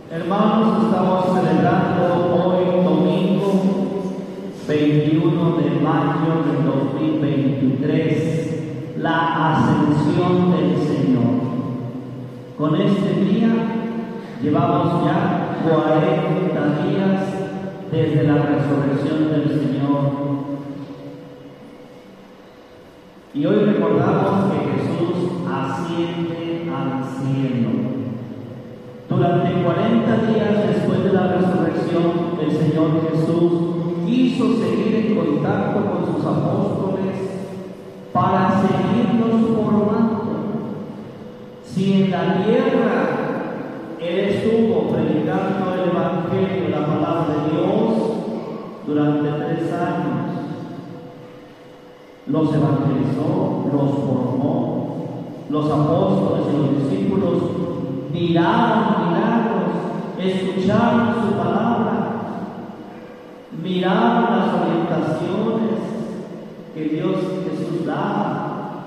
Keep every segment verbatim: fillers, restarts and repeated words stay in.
Hermanos, estamos celebrando hoy domingo veintiuno de mayo del dos mil veintitrés la ascensión del Señor. Con este día llevamos ya cuarenta días desde la resurrección del Señor. Y hoy recordamos que Jesús asciende al cielo. Durante cuarenta días después de la resurrección, el Señor Jesús quiso seguir en contacto con sus apóstoles para seguirlos formando. Si en la tierra Él estuvo predicando el Evangelio, la palabra de Dios, durante tres años, los evangelizó, los formó, los apóstoles y los discípulos miraron milagros, escucharon su palabra, miraron las orientaciones que Dios Jesús daba.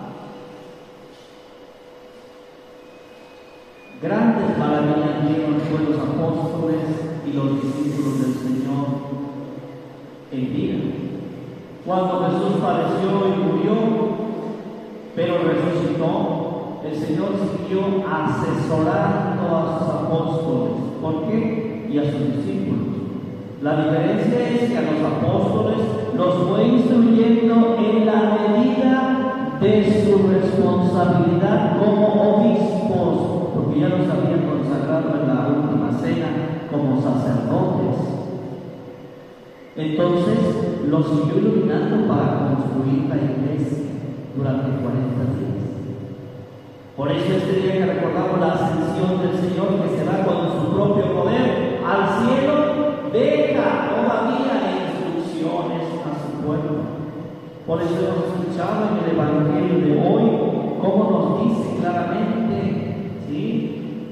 Grandes maravillas vieron fue los apóstoles y los discípulos del Señor en vida. Cuando Jesús padeció y murió, pero resucitó, el Señor siguió asesorando a sus apóstoles. ¿Por qué? Y a sus discípulos. La diferencia es que a los apóstoles los fue instruyendo en la medida de su responsabilidad como obispos, porque ya los habían consagrado en la última cena como sacerdotes. Entonces los siguió iluminando para construir la iglesia durante cuarenta días. Por eso este día que recordamos la ascensión del Señor, que se va con su propio poder al cielo, deja todavía instrucciones a su pueblo. Por eso hemos escuchado en el Evangelio de hoy cómo nos dice claramente, ¿sí?,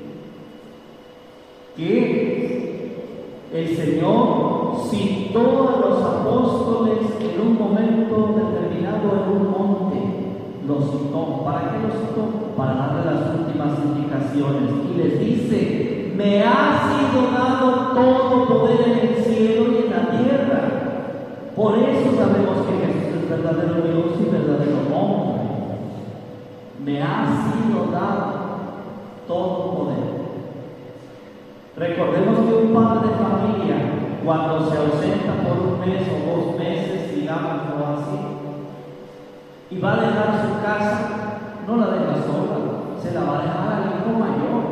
que el Señor citó a los apóstoles en un momento determinado en un monte. Los citó. ¿Para qué los citó? Para darle las últimas indicaciones. Y les dice: me ha sido dado todo poder en el cielo y en la tierra. Por eso sabemos que Jesús es verdadero Dios y verdadero hombre. Me ha sido dado todo poder. Recordemos que un padre de familia, cuando se ausenta por un mes o dos meses, digámoslo así, y va a dejar su casa, no la deja sola, se la va a dejar al hijo mayor.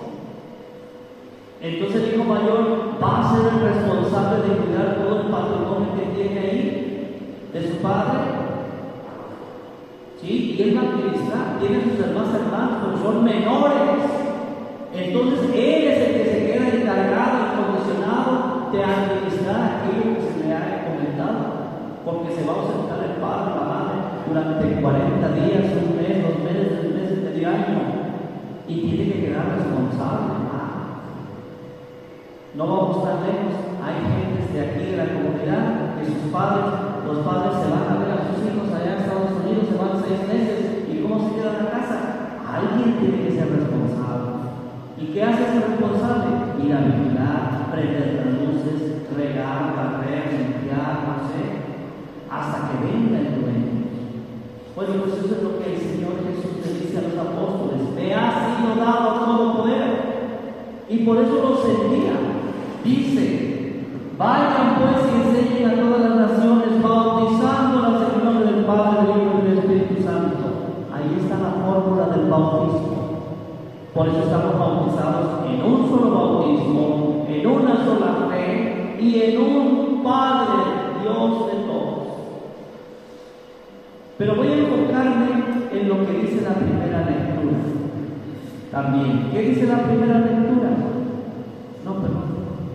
Entonces el hijo mayor va a ser el responsable de cuidar todo el patrimonio que tiene ahí de su padre. ¿Sí? Y él va a administrar, tiene sus demás hermanos, pero son menores. Entonces él es el que se queda encargado y condicionado de administrar aquello que se le ha encomendado, porque se va a ausentar el padre, la madre, durante cuarenta días, un mes, dos meses, tres meses, medio año, y tiene que quedar responsable. No vamos tan lejos. Hay gentes de aquí de la comunidad que sus padres, los padres se van a ver a sus hijos allá en Estados Unidos, se van seis meses, y ¿cómo se queda en la casa? Alguien tiene que ser responsable. ¿Y qué hace ese responsable? Ir a vigilar, prender las luces, regar, barrer, limpiar, no sé, hasta que venga el dueño. Bueno, pues eso es lo que el Señor Jesús le dice a los apóstoles: me ha sido dado todo poder. Y por eso los envía. Dice: vayan pues y enseñen a todas las naciones, bautizándolas en el nombre del Padre, del Hijo y del Espíritu Santo. Ahí está la fórmula del bautismo. Por eso estamos bautizados en un solo bautismo, en una sola fe y en un Padre, Dios de todos. Pero voy a enfocarme en lo que dice la primera lectura. También, ¿qué dice la primera lectura? No, perdón.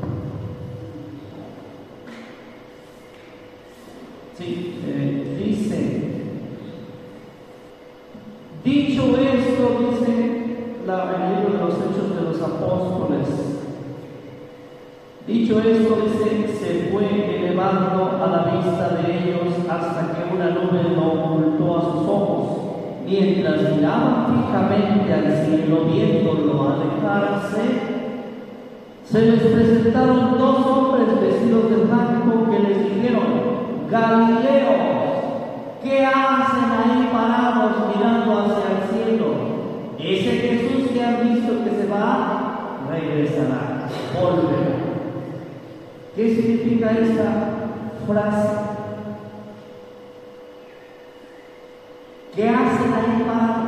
Sí, eh, dice, dicho esto, dice la, el libro de los Hechos de los Apóstoles, dicho esto, dice, se fue elevando a la vista de ellos hasta que una nube lo ocultó a sus ojos. Mientras miraban fijamente al cielo, viéndolo alejarse, Se les presentaron dos hombres vestidos de blanco que les dijeron: Galileos, ¿qué hacen ahí parados mirando hacia el cielo? Ese Jesús que han visto que se va, regresará, volverá. ¿Qué significa esta frase? ¿Qué hacen ahí parados?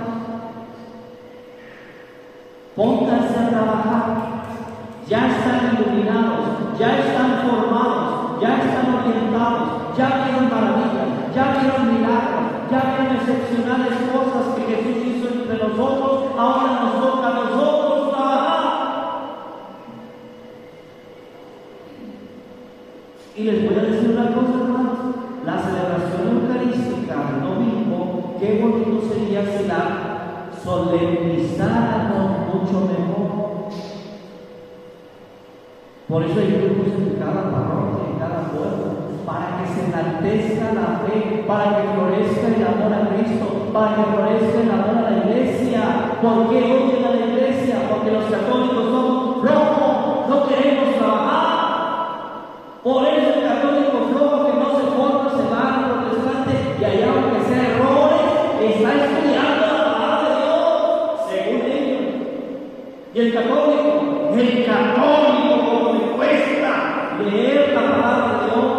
Pónganse a trabajar. Ya están iluminados, ya están formados, ya están orientados, ya vieron maravillas, ya vieron milagros, ya vieron excepcionales cosas que Jesús hizo entre nosotros. Ahora nos toca a nosotros trabajar. Y les voy a decir una cosa, hermanos: la celebración eucarística del domingo, qué bonito sería si la solemnizáramos mucho mejor. Por eso hay grupos en cada parroquia, en cada pueblo, para que se enaltezca la fe, para que florezca el amor a Cristo, para que florezca el amor a la iglesia. ¿Por qué odian a la iglesia? Porque los católicos somos flojos, no queremos trabajar. Por eso el católico flojo que no se forma se va al protestante y allá, aunque sea errores, está estudiando la palabra de Dios, según ellos. Y el católico, el católico, como le cuesta leer la palabra de Dios.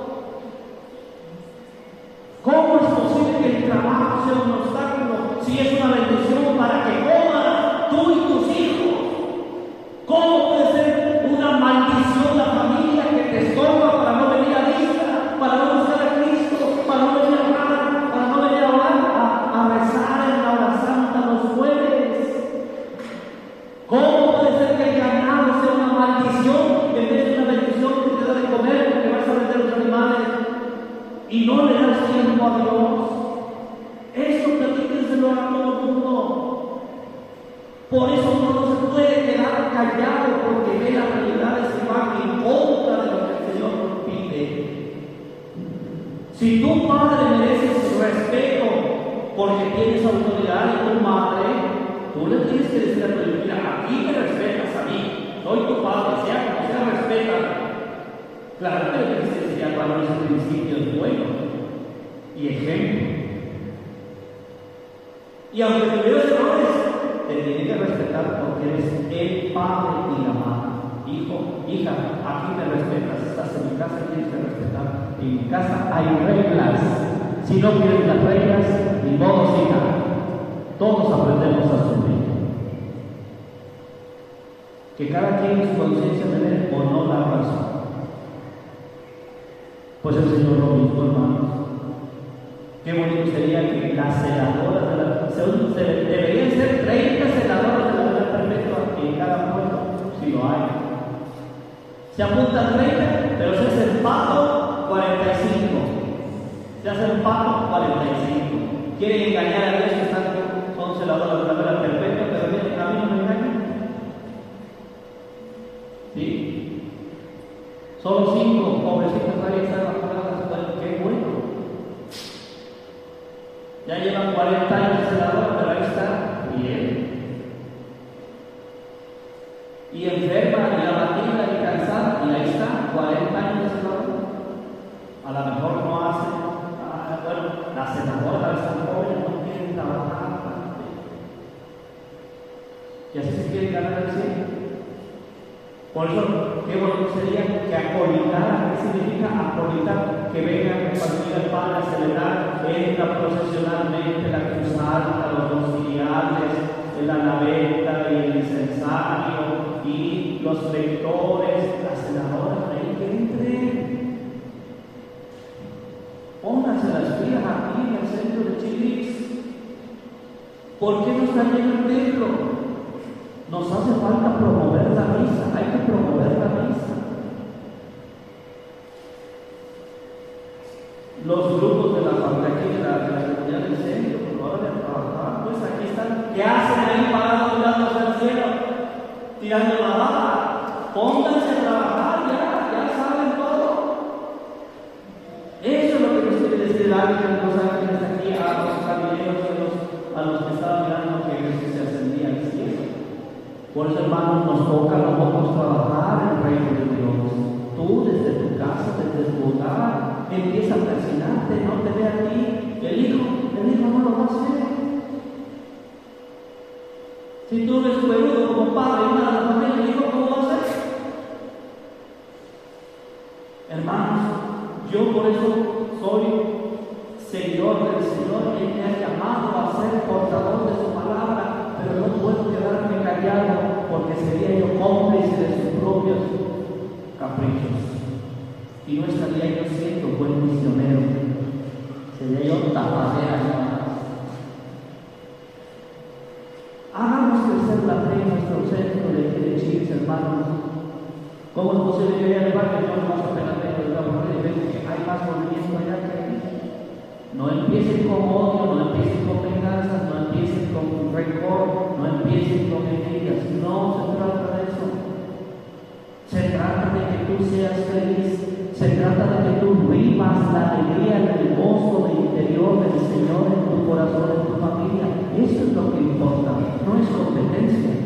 ¿Cómo es posible que el trabajo sea un obstáculo si es una bendición para que comas tú y tus hijos? ¿Cómo puede ser una maldición la familia que te estorba para no venir a misa, para no buscar a Cristo, para no venir a orar, para no venir a orar, a, a rezar en la hora santa los jueves? ¿Cómo puede ser que el ganado sea una maldición en vez de una bendición que te da de comer porque vas a vender los animales y no le das tiempo a Dios? Eso platíquenselo a todo el mundo. Por eso uno no se puede quedar callado porque ve las realidades y va en contra de lo que el Señor nos pide. Si tu padre mereces respeto porque tienes autoridad y tu madre, tú le tienes que decir a tu hijo: mira, aquí me respetas a mí, soy tu padre, sea como sea, respétame. Claro que le tienes que decir a valores y principios buenos y ejemplo. Y aunque tuvieras errores, te tiene que respetar porque eres el padre y la madre. Hijo, hija, aquí me respetas, estás en mi casa y tienes que respetar. En mi casa hay reglas. Si no quieres las reglas, ni modo, hija. Todos aprendemos a sufrir. Que cada quien en su conciencia me dé o no la razón. Pues el Señor lo mismo, hermanos. Qué bonito sería que las celadoras de la se, se, deberían ser treinta celadoras de la vida perpetua en cada pueblo, si lo hay. Se apuntan treinta, pero se hace el pato cuarenta y cinco. Se hace el pato cuarenta y cinco. Quieren engañar a Dios que están, son celadoras de la vida perpetua, pero miren, a mí no me engañan. ¿Sí? Solo cinco pobrecitos ahí están bajadas, bueno, qué bueno. Ya llevan cuarenta años de celador, pero ahí está bien. Y enferma, y abatida, y cansada, y ahí está, cuarenta años de celador. A lo mejor no hacen, ah, bueno, las cenadoras están jóvenes, no quieren trabajar. Y así se quieren ganar el cielo. Por eso, qué bonito sería que acolitar. ¿Qué significa acolitar? Que vengan a compartir el pan, a celebrar, entra procesionalmente la cruz alta, los auxiliares, la naveta y el incensario y los lectores, las senadoras, ahí que entren. Pónganse las pilas aquí en el centro de Chilis. ¿Por qué no está lleno el templo? Nos hace falta promover la misa, hay que promover la misa. Los grupos de la aquí de la, de la comunidad del centro, por la hora de trabajar, pues aquí están. ¿Qué hacen ahí parados mirando hacia el cielo? Tirando la vara. Pónganse a trabajar, ya, ya saben todo. Eso es lo que nos quiere decir el ángel, los ángeles aquí, a los camineros, a los, a los que estaban mirando que Jesús se ascendía al cielo. Por eso, hermanos, nos toca a nosotros trabajar Si tú eres peludo como padre y madre de la familia, hijo, ¿cómo vas a ser? Hermanos, yo por eso soy seguidor del Señor, que me ha llamado a ser portador de su palabra, pero no puedo quedarme callado porque sería yo cómplice de sus propios caprichos. Y no estaría yo siendo buen misionero, sería yo tapadera, hermanos. Hagamos crecer la fe en nuestro centro de aquí de Chile, hermanos. ¿Cómo es posible que haya lugar que yo no más apenas vengo de la mujer y veo que hay más movimiento allá que aquí? No empiecen con odio, no empiecen con venganzas, no empiecen con rencor, no empiecen con envidias. No se trata de eso. Se trata de que tú seas feliz. Se trata de que tú vivas la alegría, el gozo del interior del Señor en tu corazón, en tu familia. Eso es lo que importa, no es competencia.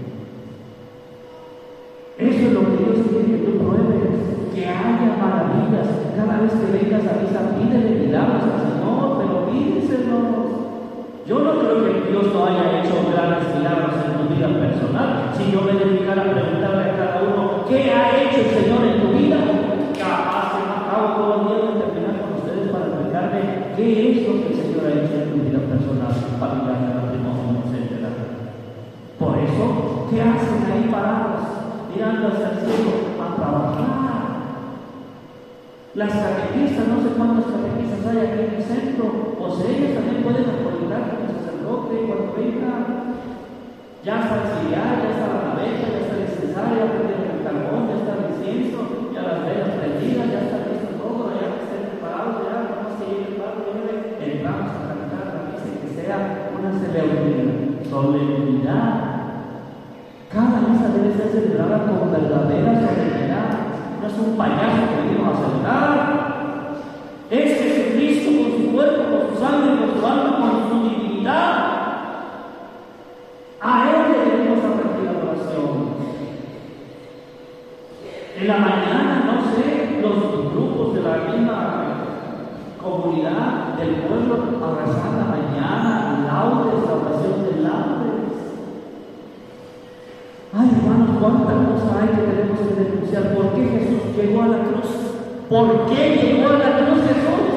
Eso es lo que Dios quiere que tú pruebes, que haya maravillas. Cada vez que vengas a misa, pídele milagros al Señor, pero pídeselos. Yo no creo que Dios no haya hecho grandes milagros en tu vida personal. Si yo me dedicara a preguntarle a cada uno, ¿qué ha hecho el Señor en tu vida? Capaz que me acabo todo el día de terminar con ustedes para explicarme qué es lo que el Señor ha hecho en tu vida personal, familiar, matrimonio, etcétera. Por eso, ¿qué hacen ahí parados? Mirando hacia el cielo, a trabajar. Las catequistas, no sé cuántas catequistas hay aquí en el centro, o sea, ellos también pueden actualizar con el sacerdote cuando venga. Ya está el ciliar, ya está la naveta, ya está el incensario, ya prendieron el carbón, ya está el incienso, ya las velas prendidas, ya está listo todo, ya que estén preparados, ya vamos a ir el padre, entramos a cantar la misa y que sea una solemnidad. Cada misa debe ser celebrada con verdadera solemnidad. No es un payaso que venimos a celebrar. Es Jesucristo con su cuerpo, con su sangre, con su alma, con su divinidad. A Él le debemos rendir adoración. En la mañana, no sé, los grupos de la misma comunidad del pueblo a rezar la mañana, laudes, la oración de laudes. Ay, hermanos, cuánta cosa hay que tenemos que denunciar. ¿Por qué Jesús llegó a la cruz? ¿Por qué llegó a la cruz Jesús?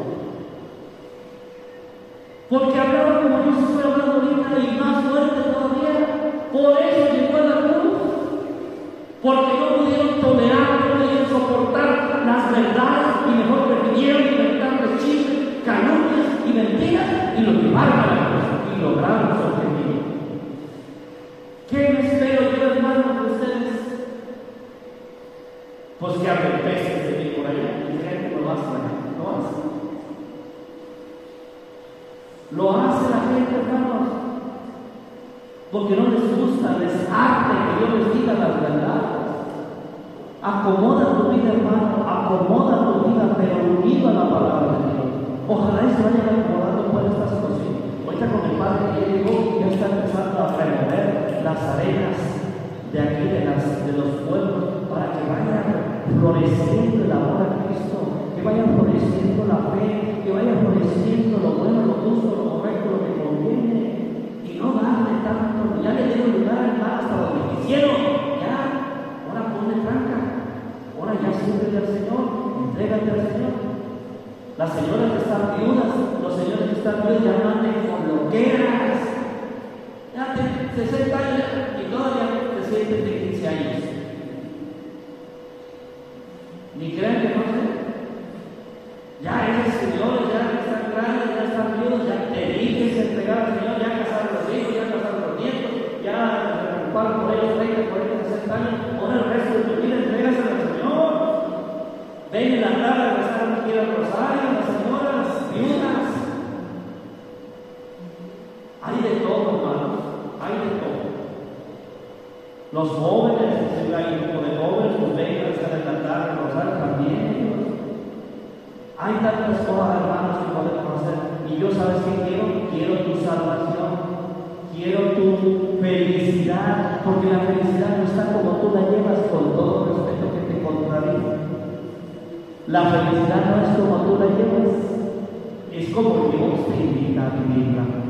Porque hablaba como yo estoy hablando ahorita y más fuerte todavía. Por eso llegó a la cruz. Porque no pudieron tolerar, no pudieron soportar las verdades y mejor prefirieron inventar chismes, calumnias y mentiras y lo llevaron a la cruz y lograron su objetivo. ¿Qué me espero yo, hermanos, de ustedes? Pues que hablen peces de mí por allá y creen que lo hacen. Lo hacen. Lo hace la gente, hermanos, porque no les gusta, les arde que yo les diga las verdades. Acomoda tu vida, hermano, acomoda tu vida, pero unido a la palabra de Dios. Ojalá se vayan acomodando por esta situación. Ahorita con el padre que llegó, ya está empezando a remover las arenas de aquí, de, las, de los pueblos, para que vaya floreciendo el amor a Cristo, que vaya floreciendo la fe, que vaya floreciendo lo bueno, lo justo, lo correcto, lo que conviene, y no darle tanto. Ya le dieron lugar al mar hasta donde quisieron, ya, ahora ponle tranca, ahora ya sírvele al Señor, entrégate al Señor. Las señoras que están viudas, los señores que están viudas ya no anden con loqueras. Ya tienen sesenta años y todavía se sienten de quince años. Ni crean que no sé. Ya esos señores ya están grandes, ya están viudos, ya dedíquense a entregar al Señor, ya casaron los hijos, ya casaron los nietos, ya se preocuparon por ellos treinta, cuarenta, sesenta años. Ahora el resto de tu vida entrégaselo al Señor. Ven en la tarde a rezar aquí al rosario, las señoras, viudas. Hay de todo, hermanos, hay de todo. Los jóvenes, si hay un grupo de jóvenes, pues vengan a rezar en la tarde al rosario también. Hay tantas cosas, hermanos, que podemos hacer. Y yo, ¿sabes qué quiero? Quiero tu salvación. Quiero tu felicidad. Porque la felicidad no está como tú la llevas, con todo respeto que te contradice. La felicidad no es como tú la llevas, es como Dios te invita a vivirla.